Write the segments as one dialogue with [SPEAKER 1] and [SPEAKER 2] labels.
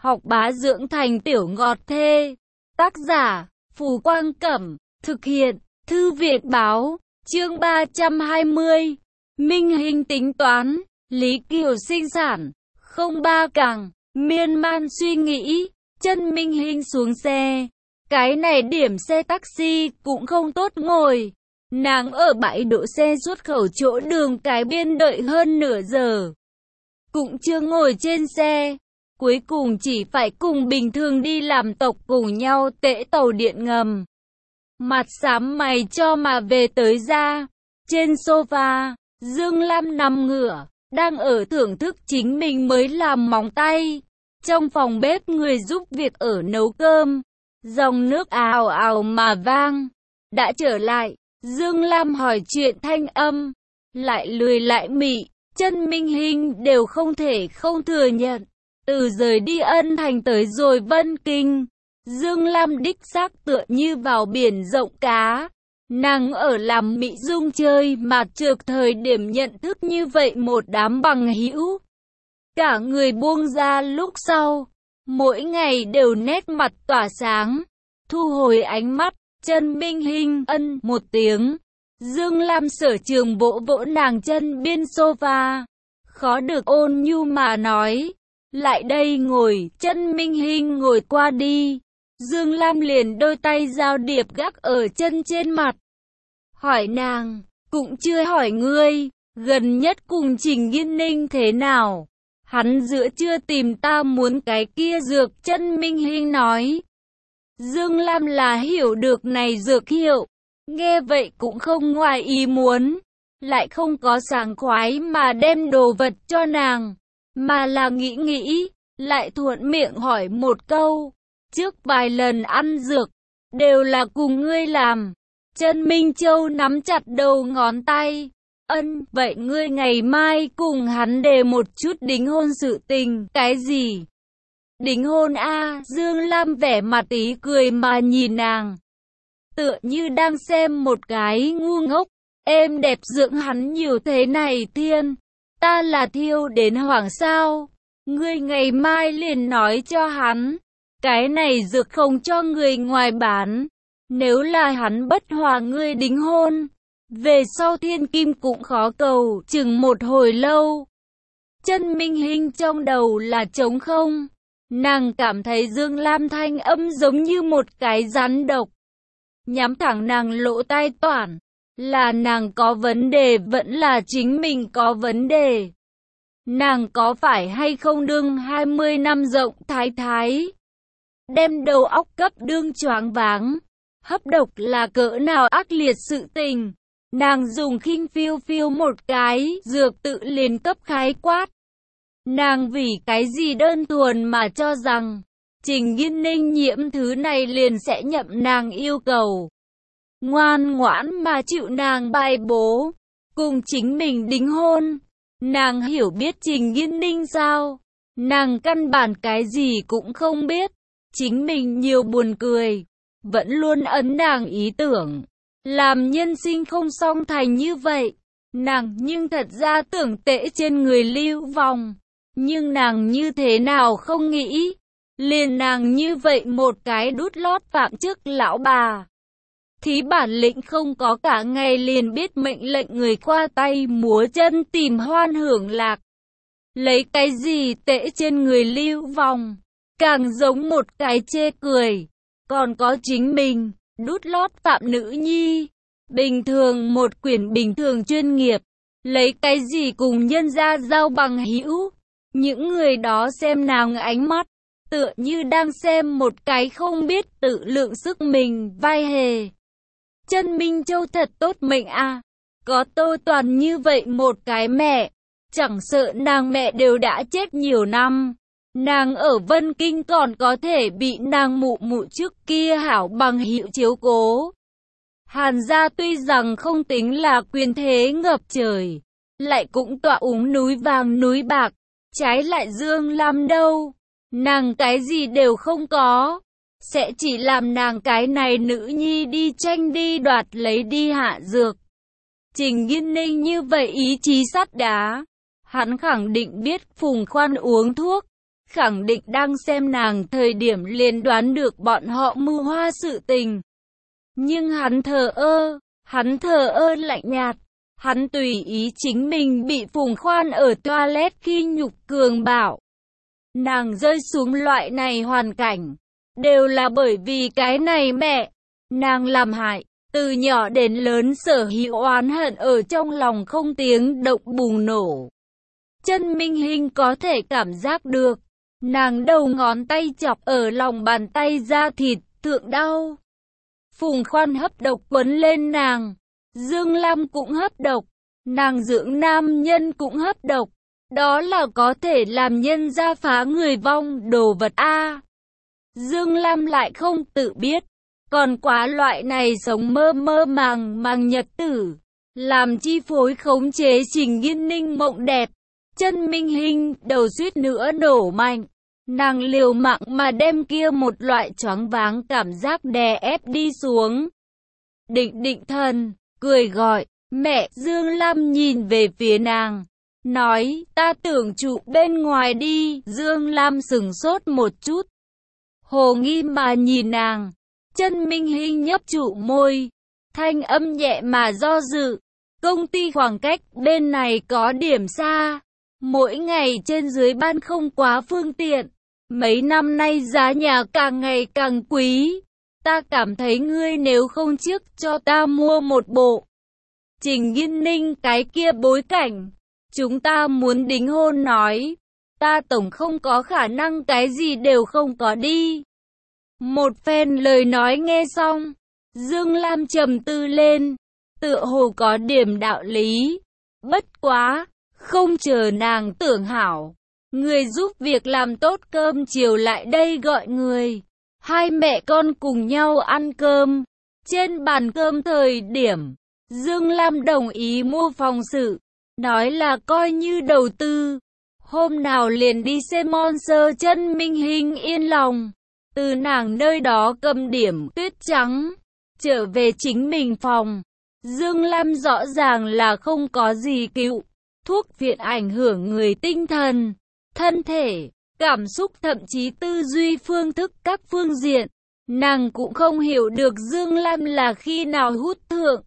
[SPEAKER 1] học bá dưỡng thành tiểu ngọt thê. Tác giả, Phù Quang Cẩm, thực hiện, Thư viện Báo, chương 320. Minh Hinh tính toán, Lý Kiều sinh sản, không ba càng, miên man suy nghĩ, chân Minh Hinh xuống xe. Cái này điểm xe taxi cũng không tốt ngồi. Nàng ở bãi đỗ xe xuất khẩu chỗ đường cái biên đợi hơn nửa giờ. Cũng chưa ngồi trên xe. Cuối cùng chỉ phải cùng bình thường đi làm tộc cùng nhau tễ tàu điện ngầm. Mặt xám mày cho mà về tới ra. Trên sofa, Dương Lam nằm ngửa, đang ở thưởng thức chính mình mới làm móng tay. Trong phòng bếp người giúp việc ở nấu cơm. Dòng nước ào ào mà vang. Đã trở lại, Dương Lam hỏi chuyện thanh âm. Lại lười lại mị, chân Minh Hinh đều không thể không thừa nhận. Từ rời đi Ân Thành tới rồi Vân Kinh, Dương Lam đích xác tựa như vào biển rộng cá. Nàng ở làm mị dung chơi mà trược thời điểm nhận thức như vậy một đám bằng hữu. Cả người buông ra lúc sau, mỗi ngày đều nét mặt tỏa sáng. Thu hồi ánh mắt, chân Minh Hinh ân một tiếng. Dương Lam sở trường vỗ vỗ nàng chân biên sofa. Khó được ôn nhu mà nói. Lại đây ngồi, chân Minh Hinh ngồi qua đi. Dương Lam liền đôi tay giao điệp gác ở chân trên mặt. Hỏi nàng, cũng chưa hỏi ngươi, gần nhất cùng Trình Nghiên Ninh thế nào? Hắn giữa chưa tìm ta muốn cái kia dược, chân Minh Hinh nói. Dương Lam là hiểu được này dược hiệu, nghe vậy cũng không ngoài ý muốn, lại không có sảng khoái mà đem đồ vật cho nàng, mà là nghĩ, lại thuận miệng hỏi một câu, trước vài lần ăn dược, đều là cùng ngươi làm. Chân Minh Châu nắm chặt đầu ngón tay, ân, vậy ngươi ngày mai cùng hắn đề một chút đính hôn sự tình, cái gì? Đính hôn a? Dương Lam vẻ mặt ý cười mà nhìn nàng. Tựa như đang xem một cái ngu ngốc, em đẹp dưỡng hắn nhiều thế này thiên. Ta là thiêu đến hoảng sao? Ngươi ngày mai liền nói cho hắn. Cái này dược không cho người ngoài bán. Nếu là hắn bất hòa ngươi đính hôn, về sau thiên kim cũng khó cầu, chừng một hồi lâu. Chân Minh Hinh trong đầu là trống không. Nàng cảm thấy Dương Lam thanh âm giống như một cái rắn độc. Nhắm thẳng nàng lỗ tai toản. Là nàng có vấn đề vẫn là chính mình có vấn đề. Nàng có phải hay không đương 20 năm rộng thái thái. Đem đầu óc cấp đương choáng váng. Hấp độc là cỡ nào ác liệt sự tình. Nàng dùng khinh phiêu phiêu một cái dược tự liền cấp khái quát. Nàng vì cái gì đơn thuần mà cho rằng Trình Nghiên Ninh nhiễm thứ này liền sẽ nhậm nàng yêu cầu. Ngoan ngoãn mà chịu nàng bài bố, cùng chính mình đính hôn. Nàng hiểu biết Trình Nghiên Ninh sao? Nàng căn bản cái gì cũng không biết. Chính mình nhiều buồn cười, vẫn luôn ấn nàng ý tưởng. Làm nhân sinh không song thành như vậy. Nàng nhưng thật ra tưởng tệ trên người Lưu Vòng. Nhưng nàng như thế nào không nghĩ. Liền nàng như vậy một cái đút lót phạm chức lão bà. Thí bản lĩnh không có cả ngày liền biết mệnh lệnh người qua tay múa chân tìm hoan hưởng lạc. Lấy cái gì tệ trên người Lưu Vòng. Càng giống một cái chê cười. Còn có chính mình, đút lót phạm nữ nhi. Bình thường một quyển bình thường chuyên nghiệp. Lấy cái gì cùng nhân gia giao bằng hữu. Những người đó xem nàng ánh mắt, tựa như đang xem một cái không biết tự lượng sức mình vai hề. Chân Minh Châu thật tốt mệnh a, có Tô Toàn như vậy một cái mẹ, chẳng sợ nàng mẹ đều đã chết nhiều năm. Nàng ở Vân Kinh còn có thể bị nàng mụ mụ trước kia hảo bằng hữu chiếu cố. Hàn gia tuy rằng không tính là quyền thế ngập trời, lại cũng tọa úng núi vàng núi bạc. Trái lại Dương Lam đâu, nàng cái gì đều không có, sẽ chỉ làm nàng cái này nữ nhi đi tranh đi đoạt lấy đi hạ dược. Trình Nghiên Ninh như vậy ý chí sắt đá, hắn khẳng định biết Phùng Khoan uống thuốc, khẳng định đang xem nàng thời điểm liền đoán được bọn họ mưu hoa sự tình. Nhưng hắn thờ ơ lạnh nhạt, hắn tùy ý chính mình bị Phùng Khoan ở toilet khi nhục cường bạo. Nàng rơi xuống loại này hoàn cảnh, đều là bởi vì cái này mẹ, nàng làm hại, từ nhỏ đến lớn sở hữu oán hận ở trong lòng không tiếng động bùng nổ. Chân Minh Hinh có thể cảm giác được, nàng đầu ngón tay chọc ở lòng bàn tay da thịt, thượng đau. Phùng Khoan hấp độc quấn lên nàng, Dương Lam cũng hấp độc, nàng dưỡng nam nhân cũng hấp độc, đó là có thể làm nhân gia phá người vong đồ vật a. Dương Lam lại không tự biết, còn quá loại này sống mơ mơ màng nhật tử, làm chi phối khống chế Trình Nghiên Ninh mộng đẹp. Chân Minh Hinh đầu suýt nữa nổ mạnh, nàng liều mạng mà đem kia một loại choáng váng cảm giác đè ép đi xuống. Định thần, cười gọi, mẹ. Dương Lam nhìn về phía nàng, nói, ta tưởng trụ bên ngoài đi. Dương Lam sừng sốt một chút, hồ nghi mà nhìn nàng. Chân Minh Hinh nhấp trụ môi, thanh âm nhẹ mà do dự, công ty khoảng cách bên này có điểm xa, mỗi ngày trên dưới ban không quá phương tiện, mấy năm nay giá nhà càng ngày càng quý, ta cảm thấy ngươi nếu không trước cho ta mua một bộ Trình Nghiên Ninh cái kia bối cảnh, chúng ta muốn đính hôn nói, ta tổng không có khả năng cái gì đều không có đi. Một phen lời nói nghe xong, Dương Lam trầm tư lên, tựa hồ có điểm đạo lý. Bất quá, không chờ nàng tưởng hảo, người giúp việc làm tốt cơm chiều lại đây gọi người. Hai mẹ con cùng nhau ăn cơm. Trên bàn cơm thời điểm, Dương Lam đồng ý mua phòng sự, nói là coi như đầu tư. Hôm nào liền đi xem Monster. Chân Minh Hinh yên lòng, từ nàng nơi đó cầm điểm tuyết trắng, trở về chính mình phòng. Dương Lam rõ ràng là không có gì cứu thuốc viện ảnh hưởng người tinh thần, thân thể, cảm xúc thậm chí tư duy phương thức các phương diện. Nàng cũng không hiểu được Dương Lam là khi nào hút thượng.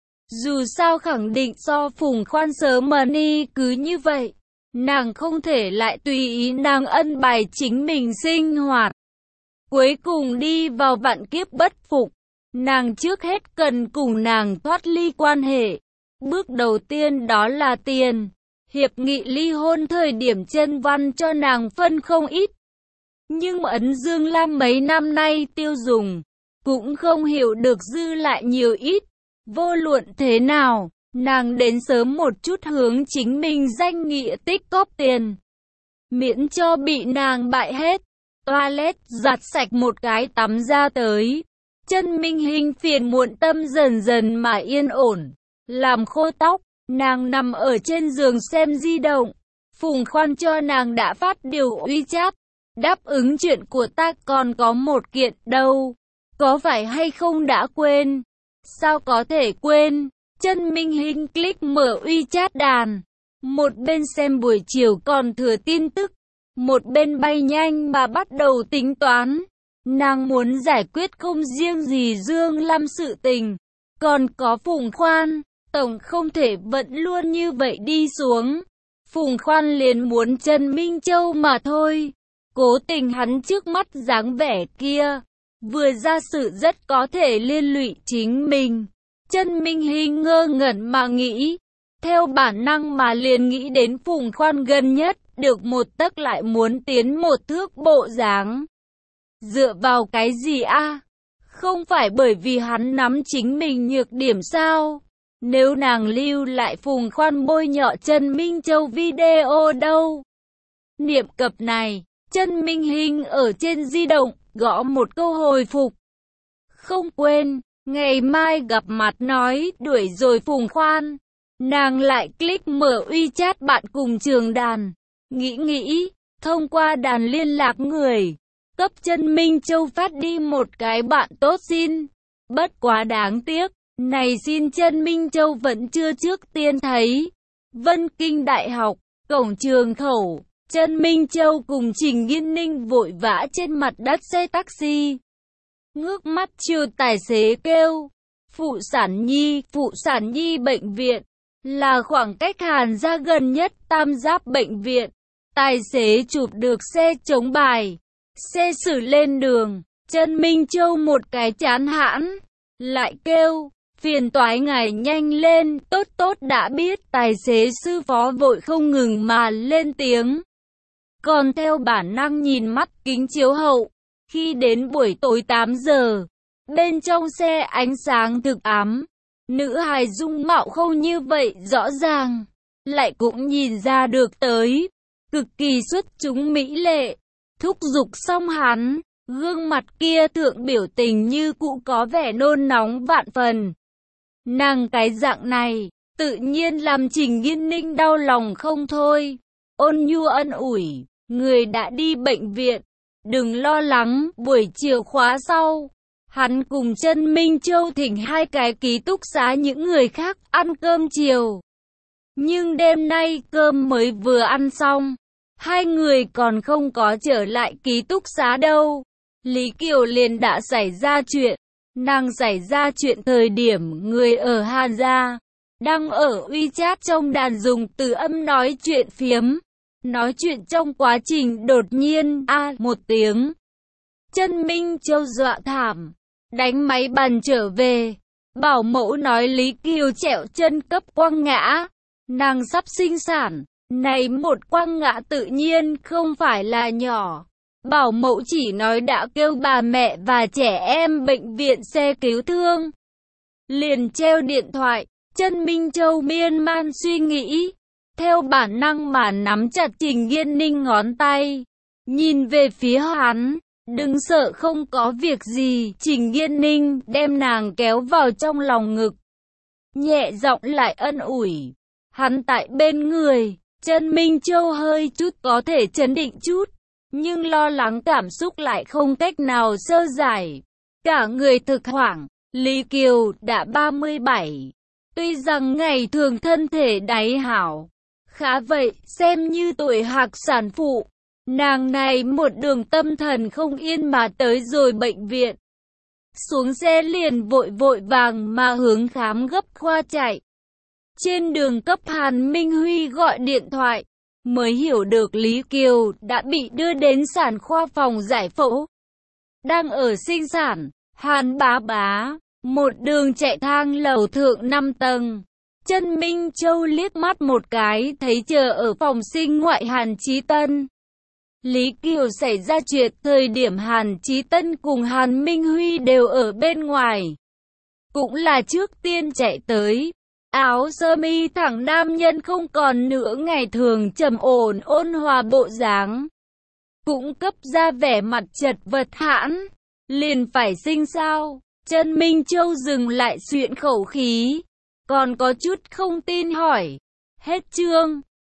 [SPEAKER 1] Dù sao khẳng định so Phùng Khoan sớm mà đi, cứ như vậy, nàng không thể lại tùy ý nàng ân bài chính mình sinh hoạt. Cuối cùng đi vào vạn kiếp bất phục, nàng trước hết cần cùng nàng thoát ly quan hệ. Bước đầu tiên đó là tiền. Hiệp nghị ly hôn thời điểm Chân Văn cho nàng phân không ít. Nhưng ấn Dương Lam mấy năm nay tiêu dùng, cũng không hiểu được dư lại nhiều ít. Vô luận thế nào, nàng đến sớm một chút hướng chính mình danh nghĩa tích cóp tiền, miễn cho bị nàng bại hết. Toilet giặt sạch một cái tắm ra tới. Chân Minh Hinh phiền muộn tâm dần dần mà yên ổn. Làm khô tóc, nàng nằm ở trên giường xem di động. Phùng Khoan cho nàng đã phát điều WeChat. Đáp ứng chuyện của ta còn có một kiện đâu. Có phải hay không đã quên? Sao có thể quên? Chân Minh Hinh click mở WeChat đàn. Một bên xem buổi chiều còn thừa tin tức, một bên bay nhanh mà bắt đầu tính toán. Nàng muốn giải quyết không riêng gì Dương Lam sự tình, còn có Phùng Khoan. Tổng không thể vẫn luôn như vậy đi xuống. Phùng Khoan liền muốn Trần Minh Châu mà thôi. Cố tình hắn trước mắt dáng vẻ kia, vừa ra sự rất có thể liên lụy chính mình. Chân Minh Hinh ngơ ngẩn mà nghĩ, theo bản năng mà liền nghĩ đến Phùng Khoan gần nhất được một tấc lại muốn tiến một thước bộ dáng. Dựa vào cái gì a? Không phải bởi vì hắn nắm chính mình nhược điểm sao? Nếu nàng lưu lại Phùng Khoan bôi nhọ Trần Minh Châu video đâu? Niệm cập này, Chân Minh Hinh ở trên di động gõ một câu hồi phục. Không quên, ngày mai gặp mặt nói đuổi rồi Phùng Khoan. Nàng lại click mở WeChat bạn cùng trường đàn. Nghĩ, thông qua đàn liên lạc người, cấp Chân Minh Châu phát đi một cái bạn tốt xin. Bất quá đáng tiếc, này xin Chân Minh Châu vẫn chưa trước tiên thấy. Vân Kinh Đại học, cổng trường khẩu, Trần Minh Châu cùng Trình Nghiên Ninh vội vã trên mặt đất xe taxi. Ngước mắt chiều tài xế kêu, Phụ Sản Nhi bệnh viện, là khoảng cách Hàn gia gần nhất Tam Giáp bệnh viện. Tài xế chụp được xe chống bài, xe xử lên đường. Trần Minh Châu một cái chán hãn, lại kêu, phiền toái ngài nhanh lên, tốt đã biết. Tài xế sư phó vội không ngừng mà lên tiếng. Còn theo bản năng nhìn mắt kính chiếu hậu, khi đến buổi tối 8 giờ, bên trong xe ánh sáng thực ám, nữ hài dung mạo không như vậy rõ ràng, lại cũng nhìn ra được tới, cực kỳ xuất chúng mỹ lệ. Thúc giục xong hắn, gương mặt kia thượng biểu tình như cũ có vẻ nôn nóng vạn phần. Nàng cái dạng này, tự nhiên làm Trình Nghiên Ninh đau lòng không thôi. Ôn nhu ân ủi, người đã đi bệnh viện, đừng lo lắng, buổi chiều khóa sau. Hắn cùng Trần Minh Châu thỉnh hai cái ký túc xá những người khác ăn cơm chiều. Nhưng đêm nay cơm mới vừa ăn xong, hai người còn không có trở lại ký túc xá đâu. Lý Kiều liền đã xảy ra chuyện. Nàng xảy ra chuyện thời điểm người ở Hàn gia đang ở WeChat trong đàn dùng từ âm nói chuyện phiếm. Nói chuyện trong quá trình đột nhiên một tiếng. Trần Minh Châu dọa thảm, đánh máy bàn trở về. Bảo mẫu nói Lý Kiều trẹo chân cấp quăng ngã. Nàng sắp sinh sản, này một quăng ngã tự nhiên không phải là nhỏ. Bảo mẫu chỉ nói đã kêu bà mẹ và trẻ em bệnh viện xe cứu thương. Liền treo điện thoại, Trần Minh Châu miên man suy nghĩ. Theo bản năng mà nắm chặt Trình Nghiên Ninh ngón tay. Nhìn về phía hắn, đừng sợ không có việc gì. Trình Nghiên Ninh đem nàng kéo vào trong lòng ngực. Nhẹ giọng lại ân ủi. Hắn tại bên người, Trần Minh Châu hơi chút có thể trấn định chút. Nhưng lo lắng cảm xúc lại không cách nào sơ giải. Cả người thực hoảng, Lý Kiều đã 37. Tuy rằng ngày thường thân thể đáy hảo, khá vậy, xem như tuổi hạc sản phụ. Nàng này một đường tâm thần không yên mà tới rồi bệnh viện. Xuống xe liền vội vàng mà hướng khám gấp khoa chạy. Trên đường cấp Hàn Minh Huy gọi điện thoại, mới hiểu được Lý Kiều đã bị đưa đến sản khoa phòng giải phẫu. Đang ở sinh sản, Hàn bá, một đường chạy thang lầu thượng 5 tầng. Trần Minh Châu liếc mắt một cái thấy chờ ở phòng sinh ngoại Hàn Chí Tân. Lý Kiều xảy ra chuyện thời điểm Hàn Chí Tân cùng Hàn Minh Huy đều ở bên ngoài. Cũng là trước tiên chạy tới. Áo sơ mi thẳng nam nhân không còn nữa ngày thường trầm ổn ôn hòa bộ dáng. Cũng cấp ra vẻ mặt chật vật hãn. Liền phải sinh sao? Trần Minh Châu dừng lại xuyện khẩu khí. Còn có chút không tin hỏi. Hết chương.